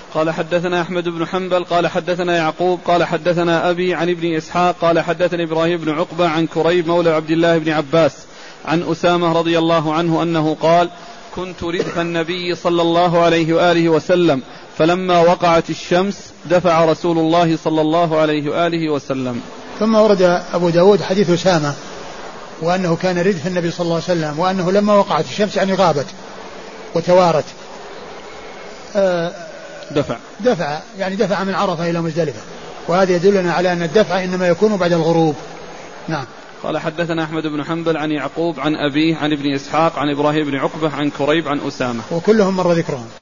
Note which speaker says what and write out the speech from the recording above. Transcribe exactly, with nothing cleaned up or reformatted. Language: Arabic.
Speaker 1: قال حدثنا أحمد بن حنبل قال حدثنا يعقوب قال حدثنا أبي عن ابن إسحاق قال حدثني إبراهيم بن عقبة عن كريب مولى عبد الله بن عباس عن أسامة رضي الله عنه أنه قال كنت ردف النبي صلى الله عليه وآله وسلم فلما وقعت الشمس دفع رسول الله صلى الله عليه وآله وسلم.
Speaker 2: ثم ورد أبو داود حديث أسامة وأنه كان ردف النبي صلى الله عليه وسلم وأنه لما وقعت الشمس يعني غابت وتوارت آه
Speaker 1: دفع
Speaker 2: دفع يعني دفع من عرفة إلى مزدلفة، وهذا يدلنا على أن الدفع إنما يكون بعد الغروب. نعم.
Speaker 1: قال حدثنا أحمد بن حنبل عن يعقوب عن أبيه عن ابن إسحاق عن إبراهيم بن عقبة عن كريب عن أسامة،
Speaker 2: وكلهم مر ذكرهم.